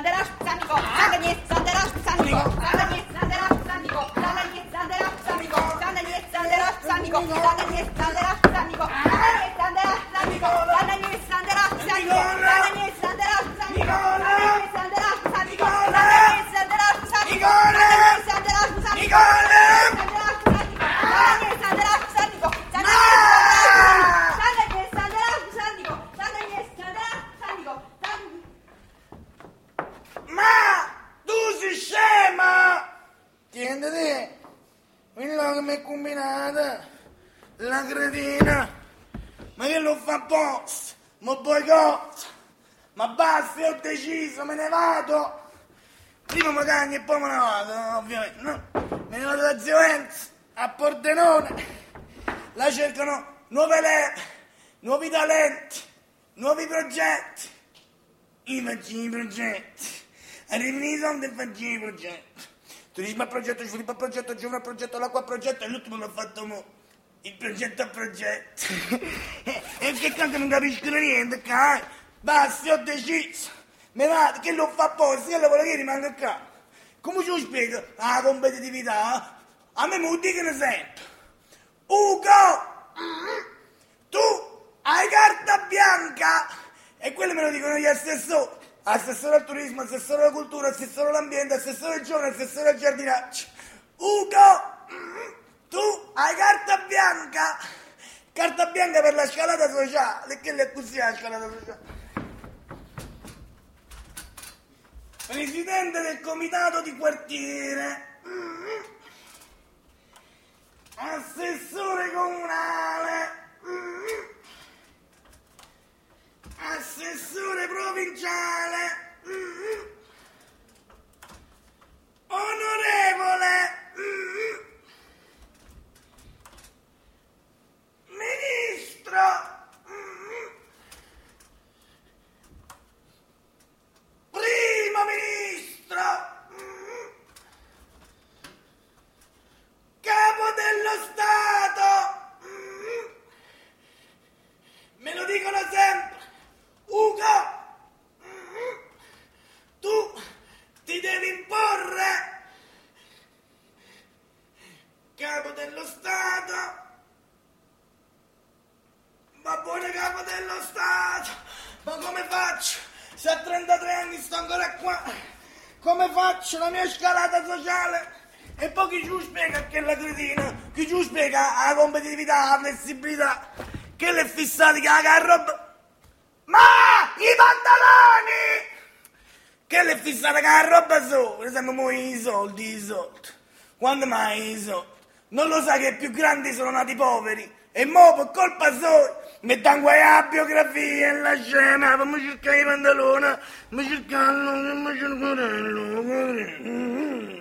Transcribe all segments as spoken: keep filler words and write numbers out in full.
Sandera, Sanico, Sandanies, Sandera, Sanico, Sandanies, Sandera, Sanico, Sandanies, Sandera, Sanico, Sandanies, Sandera, Sanico, Sandanies, Sandera, Sanico, Sandanies, Sandera, Sanico, Sandanies, Sandera, Sanico, Sandanies, Sandera, Sanico, Sandanies, Sandera, Sanico, Sandanies, Sandera, Sanico, Sandanies, Sandera, Sanico, Sandanies, Sandera, Sanico, Sandanies, Sandera, Sanico, Sandanies, Sandera, Sanico, Ma tu sei scema! Tieni te, quello che mi è combinata, la cretina, ma che lo fa apposta, ma boicotto, ma basta, io ho deciso, me ne vado. Prima mi cagno e poi me ne vado, ovviamente, no? Me ne vado da Zio Enzo, a Pordenone, là cercano nuove leve, nuovi talenti, nuovi progetti. Io faccio i progetti, arrivano i soldi e faccio i progetti. Turismo a progetto, sviluppo a progetto, giovane a progetto, l'acqua a progetto e l'ultimo l'ho fatto mo, il progetto a progetto. E che tanto non capiscono niente, cai? Basta, ho deciso, me vado, che lo fa apposta, io lavoro che rimango qua. Come ci lo spiego la competitività? A me me lo dicono sempre. Ugo, tu hai carta bianca, e quello me lo dicono gli assessori. Assessore al turismo, assessore alla cultura, assessore all'ambiente, assessore al giovane, assessore al giardinaggio. Ugo, tu hai carta bianca. Carta bianca per la scalata sociale. Che le così la scalata sociale? Presidente del comitato di quartiere. Assessore comunale. Assessore provinciale, mm-hmm. Onorevole, mm-hmm. Ministro, mm-hmm. Primo Ministro, mm-hmm. Capo dello Stato, mm-hmm. Me lo dicono sempre. Ugo, tu ti devi imporre, capo dello Stato, ma buone capo dello Stato, ma come faccio? Se a trentatré anni sto ancora qua, come faccio la mia scalata sociale? E poi chi ci lo spiega che è la cretina? Chi ci lo spiega la competitività, la flessibilità? Che le fissate che la roba? Ma i pantaloni! Che le fissate che la roba sopra? Siamo noi i soldi, i soldi. Quando mai i soldi? Non lo sai che i più grandi sono nati poveri? E mo per colpa sua mettiamo guai la biografia e la scena, fammi cercare i pantaloni, fammi cercarlo, fammi cercarlo.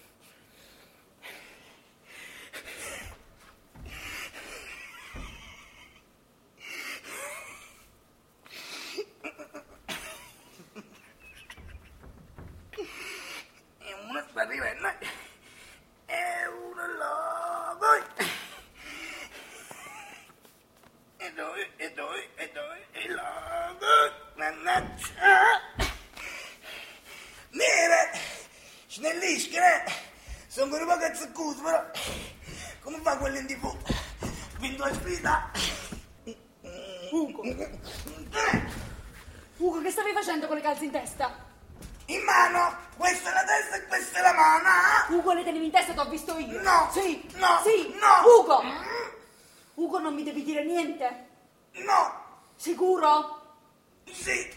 Arriva e noi e uno là poi e due e due e due e là mannaggia nere snellische eh? Sono un po' cazzaccuto però come fa quello in tv vinto la sfida. Ugo Ugo, che stavi facendo con le calze in testa? In mano, questa è la testa e questa è la mano. Eh? Ugo, le tenevi in testa, t'ho visto io. No. Sì. No. Sì. No. Ugo. Ugo, non mi devi dire niente. No. Sicuro? Sì.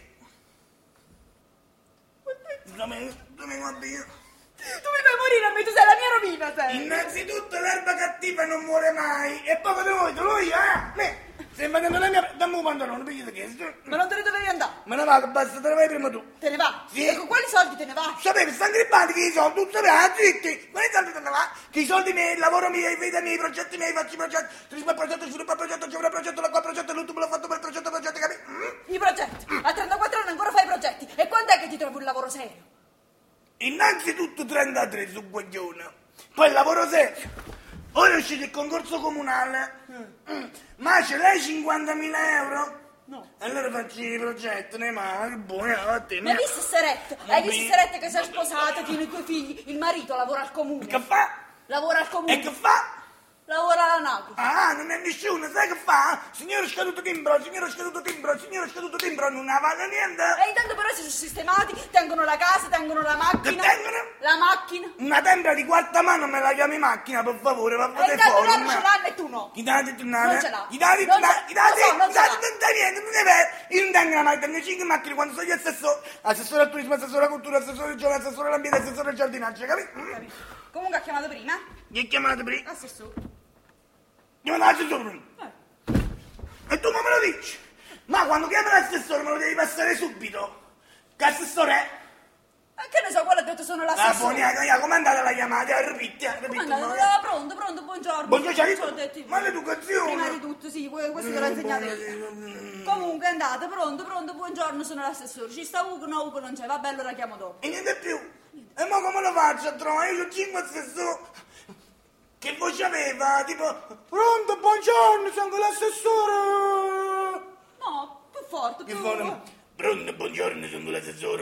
Dove, dove guardi io? Tu mi fai morire a me, tu sei la mia rovina, sei. Innanzitutto l'erba cattiva non muore mai. E poi dove vuoi? Dove vuoi? Eh? Se invadendo la mia... Dammi un pantalone, perché ti chiesto. Ma non te ne dovevi andare? Me ne vado, basta, te ne vai prima tu. Te ne va? Sì. E con quali soldi te ne va? Sapevi, stanno grippati che i soldi, tu sapevi, ah, zitti. Quali soldi te ne va? Che i soldi miei, il lavoro mio, i vita miei, i progetti miei, faccio i progetti. Turismo al progetto, sviluppo al progetto, giovane al progetto, l'acqua al progetto, l'ultimo l'ho fatto per il progetto, progetti, capi? Mm? I progetti. A trentaquattro anni ancora fai i progetti. E quando è che ti trovi un lavoro serio? Innanzitutto trentatré su guaglione, poi lavoro serio. Ora è uscito il concorso comunale, mm. ma ce l'hai cinquantamila euro? No. Allora faccio i progetti, ne ma che buone, a te. Ma hai visto Serette? Hai visto Serette che si è sposata, tiene i tuoi figli, il marito lavora al comune. Che fa? Lavora al comune. E che fa? Lavora alla Naco. Ah, non è nessuno, sai che fa? Signore scaduto timbro, signore scaduto timbro, signore scaduto timbro, non ne fanno niente. E intanto però si sono sistemati, tengono la casa, tengono la macchina. Che tengono? La macchina. Una tempra di quarta mano me la chiami macchina, per favore, va a E fare intanto fuori. loro ce l'hanno e tu no. Chi dà detto nada? Non ce l'ha. Chi dà detto Non ce- nada? Chi dà lo so, detto non ce l'ha. non dà niente, non è vero. Io non tengo la macchina, tengo cinque macchine quando sono gli assessori. Assessore al turismo, assessore alla cultura, assessore al giovane, assessore all'ambiente, assessore al giardinaggio, capito? Mm. Comunque ha chiamato prima. Chi è chiamato prima? Assessore. Chiama l'assessore prima. Eh. E tu ma me lo dici? Ma quando chiama l'assessore me lo devi passare subito. Che assessore è? E che ne so, quello ha detto sono Ah, l'assessore. buona, come è andata la chiamata? Ripeti, ripeti. Andate, ah, pronto, pronto, buongiorno. Buongiorno, ci hai Ci ho detto? detto- Ma l'educazione. Prima di tutto, sì, que- questo te l'ho insegnato io. Comunque andate, pronto, pronto, buongiorno, sono l'assessore. Ci sta Ugo? No, Ugo non c'è, vabbè, allora chiamo dopo. E niente più. E mo come lo faccio a trovare? Io ho cinque assessori. Che voce aveva? Tipo, pronto, buongiorno, sono l'assessore. No, più forte, più Che forte. Pronto, buongiorno, sono l'assessore.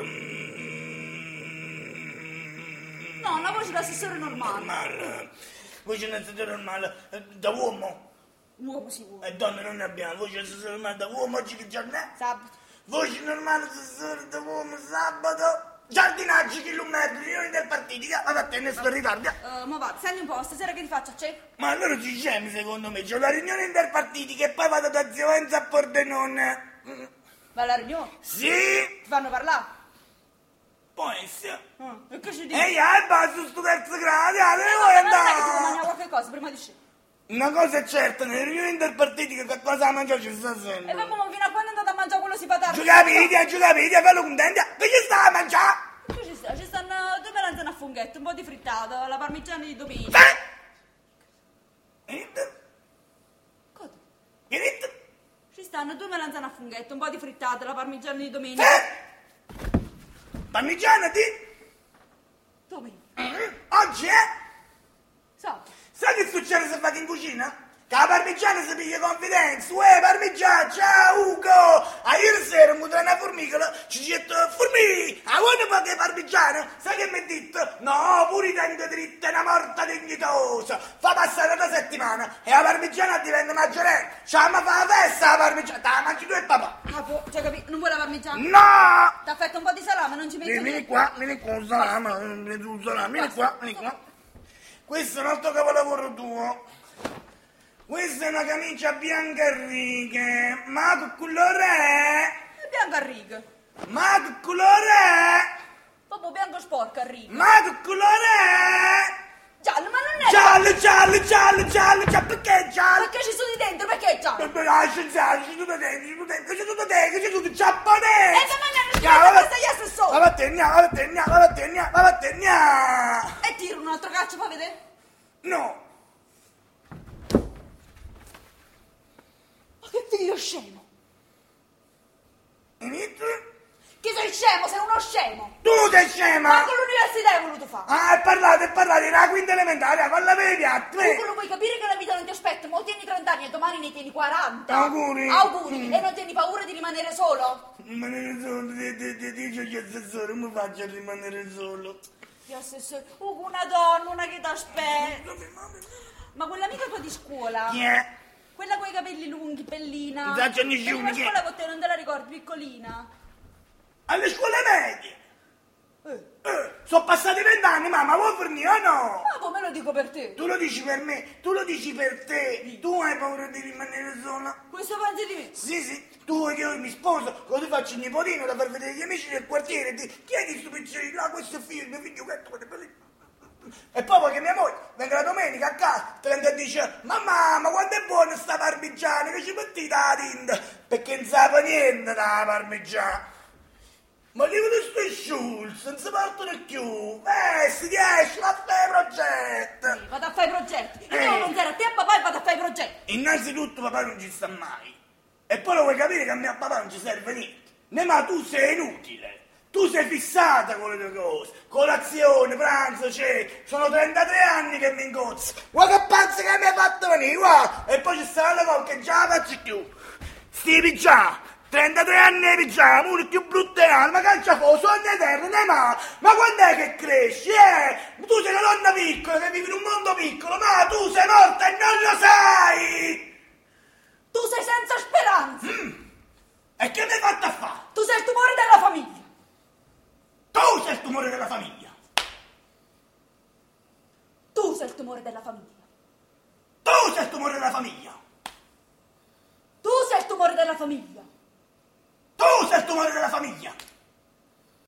No, una voce d'assessore normale. Normale. Voce di assessore normale. eh, Da uomo. Uomo si vuole. E donne non ne abbiamo. Voce di assessore normale da uomo. Oggi che giorno è? Sabato. Voce normale assessore da uomo sabato. Giardinaggi chilometri, riunioni del partito. Vado a te, ne sto in ritardo. Uh, ma va, senti un po', stasera che ti faccio a cena? Ma allora ci scemi secondo me, c'ho la riunione interpartiti che poi vado da Zio Enzo a Pordenone. Mm. Vai alla riunione? Sì, Ti fanno parlare? può essere. Ah, e che ci dici? Ehi, eh, basso sto terzo grado, ah, dove Eh, vuoi ma non è che ti puoi andare? mangiare qualche cosa prima di scena? Una cosa è certa, nelle riunioni interpartiti che qualcosa da mangiare ci sta E sempre. vabbè, ma fino a quando andate a mangiare quello si patate? Giocapiti, giocapiti, fallo contenti, che ci sta a mangiare? Che ci sta? Ci stanno due melanzane a funghetto, un po' di frittata, la parmigiana di domenica. Eh? Che niente? Cosa? Che niente? Ci stanno due melanzane a funghetto, un po' di frittata, la parmigiana di domenica. Eh? Parmigiana di? Domenica. Mm, Oggi è? Sabato. Sai che succede se vado in cucina? Che la parmigiana si piglia confidenza. Uè, parmigiana, ciao Ugo! A ieri sera mi tra una formicola, ci getto formiche! A vuoi poche parmigiana? Sai che mi ha detto? No, pure i denti dritti, è una morta dignitosa! Fa passare una settimana e la parmigiana diventa maggiorenne! Ciao, ma fa la festa la parmigiana! Te la mangi tu e papà! Ah, boh, cioè capito, non vuoi la parmigiana? No! Ti affetta un po' di salame, non ci metti Vieni, vieni qua, vieni qua, un salame, vieni un salame, vieni qua, vieni qua. Questo è un altro capolavoro tuo. Questa è una camicia bianca a righe. Ma che colore è? È bianco a righe. Ma che colore è? Proprio bianco sporco a righe. Ma che colore è? Giallo, ma non è... Giallo, giallo, giallo, giallo, giallo, perché giallo? Perché ci sono di dentro, perché è giallo? Ah, scienziato, c'è tutto dentro, c'è tutto dentro, c'è tutto dentro, c'è tutto giapponese! E domani hanno scritto questa gli assessori! Va a tenere, va a tenere, va a tenere, va a tenere! E tiro un altro calcio, fa vedere? No! Ma che figlio scemo! Inizio? Che sei scemo, sei uno scemo! Tu sei scema! Ma con l'università hai voluto fare! Ah, parlate, parlate, era la quinta elementare, falla per i piatti! Tu quello puoi capire che la vita non ti aspetta, ma tieni trenta anni e domani ne tieni quaranta! Auguri. Auguri! Mm. E non tieni paura di rimanere solo? Rimanere solo, di- di- di- dice gli assessori, come faccio a rimanere solo? Gli assessori... Uh, una donna, una che ti aspetta! Ma quell'amica tua di scuola... Chi è? Quella con i capelli lunghi, bellina... Non so nessuno, Veniva a chi è? scuola con te, non te la ricordi, piccolina? Alle scuole medie! Eh. Eh, sono passati vent'anni, mamma, vuoi fornire o no? Ma come lo dico per te? Tu lo dici per me, tu lo dici per te, tu hai paura di rimanere sola? Questo pensi di me? Sì, sì, tu che io mi sposo, così faccio il nipotino da far vedere agli amici del quartiere e di chi è che sto picciolino? Ah, questo è figlio, mio figlio, questo è bellissimo. E poi poi che mia moglie venga la domenica a casa, trenta e dice, mamma, ma quanto è buona sta parmigiana, che ci metti la tinta? Perché non sa niente da parmigiana. Ma lì vedo sto Schulz, non si partono più. Eh, si riesce, va a fare progetti. Vado a fare i progetti. Io Eh. devo pensare a te e a papà e vado a fare i progetti. Innanzitutto papà non ci sta mai. E poi lo vuoi capire che a mio papà non ci serve niente. Ne ma tu sei inutile. Tu sei fissata con le tue cose. Colazione, pranzo, c'è. Sono trentatré anni che mi ingozzo. Guarda che pazzo che mi hai fatto venire, guarda. E poi ci sta la cosa che già la faccio più. Sti pigiama. trentatré anni di pigiama, uno più brutto è ma cancia fuoco, sogno eterno, ne ma, ma quando è che cresci, eh? Tu sei una donna piccola che vivi in un mondo piccolo, ma tu sei morta e non lo sai! Tu sei senza speranza! Mm. E che mi hai fatto a fare? Tu sei il tumore della famiglia! Tu sei il tumore della famiglia! Tu sei il tumore della famiglia! Tu sei il tumore della famiglia! Tu sei il tumore della famiglia!